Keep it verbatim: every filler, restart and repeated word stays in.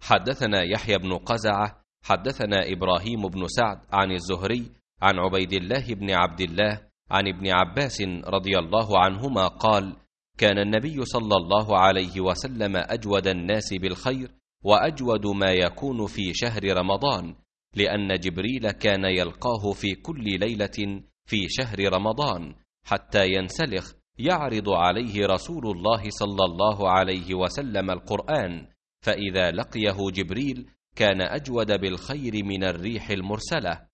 حدثنا يحيى بن قزعة حدثنا إبراهيم بن سعد عن الزهري عن عبيد الله بن عبد الله عن ابن عباس رضي الله عنهما قال: كان النبي صلى الله عليه وسلم أجود الناس بالخير وأجود ما يكون في شهر رمضان، لأن جبريل كان يلقاه في كل ليلة في شهر رمضان حتى ينسلخ، يعرض عليه رسول الله صلى الله عليه وسلم القرآن، فإذا لقيه جبريل كان أجود بالخير من الريح المرسلة.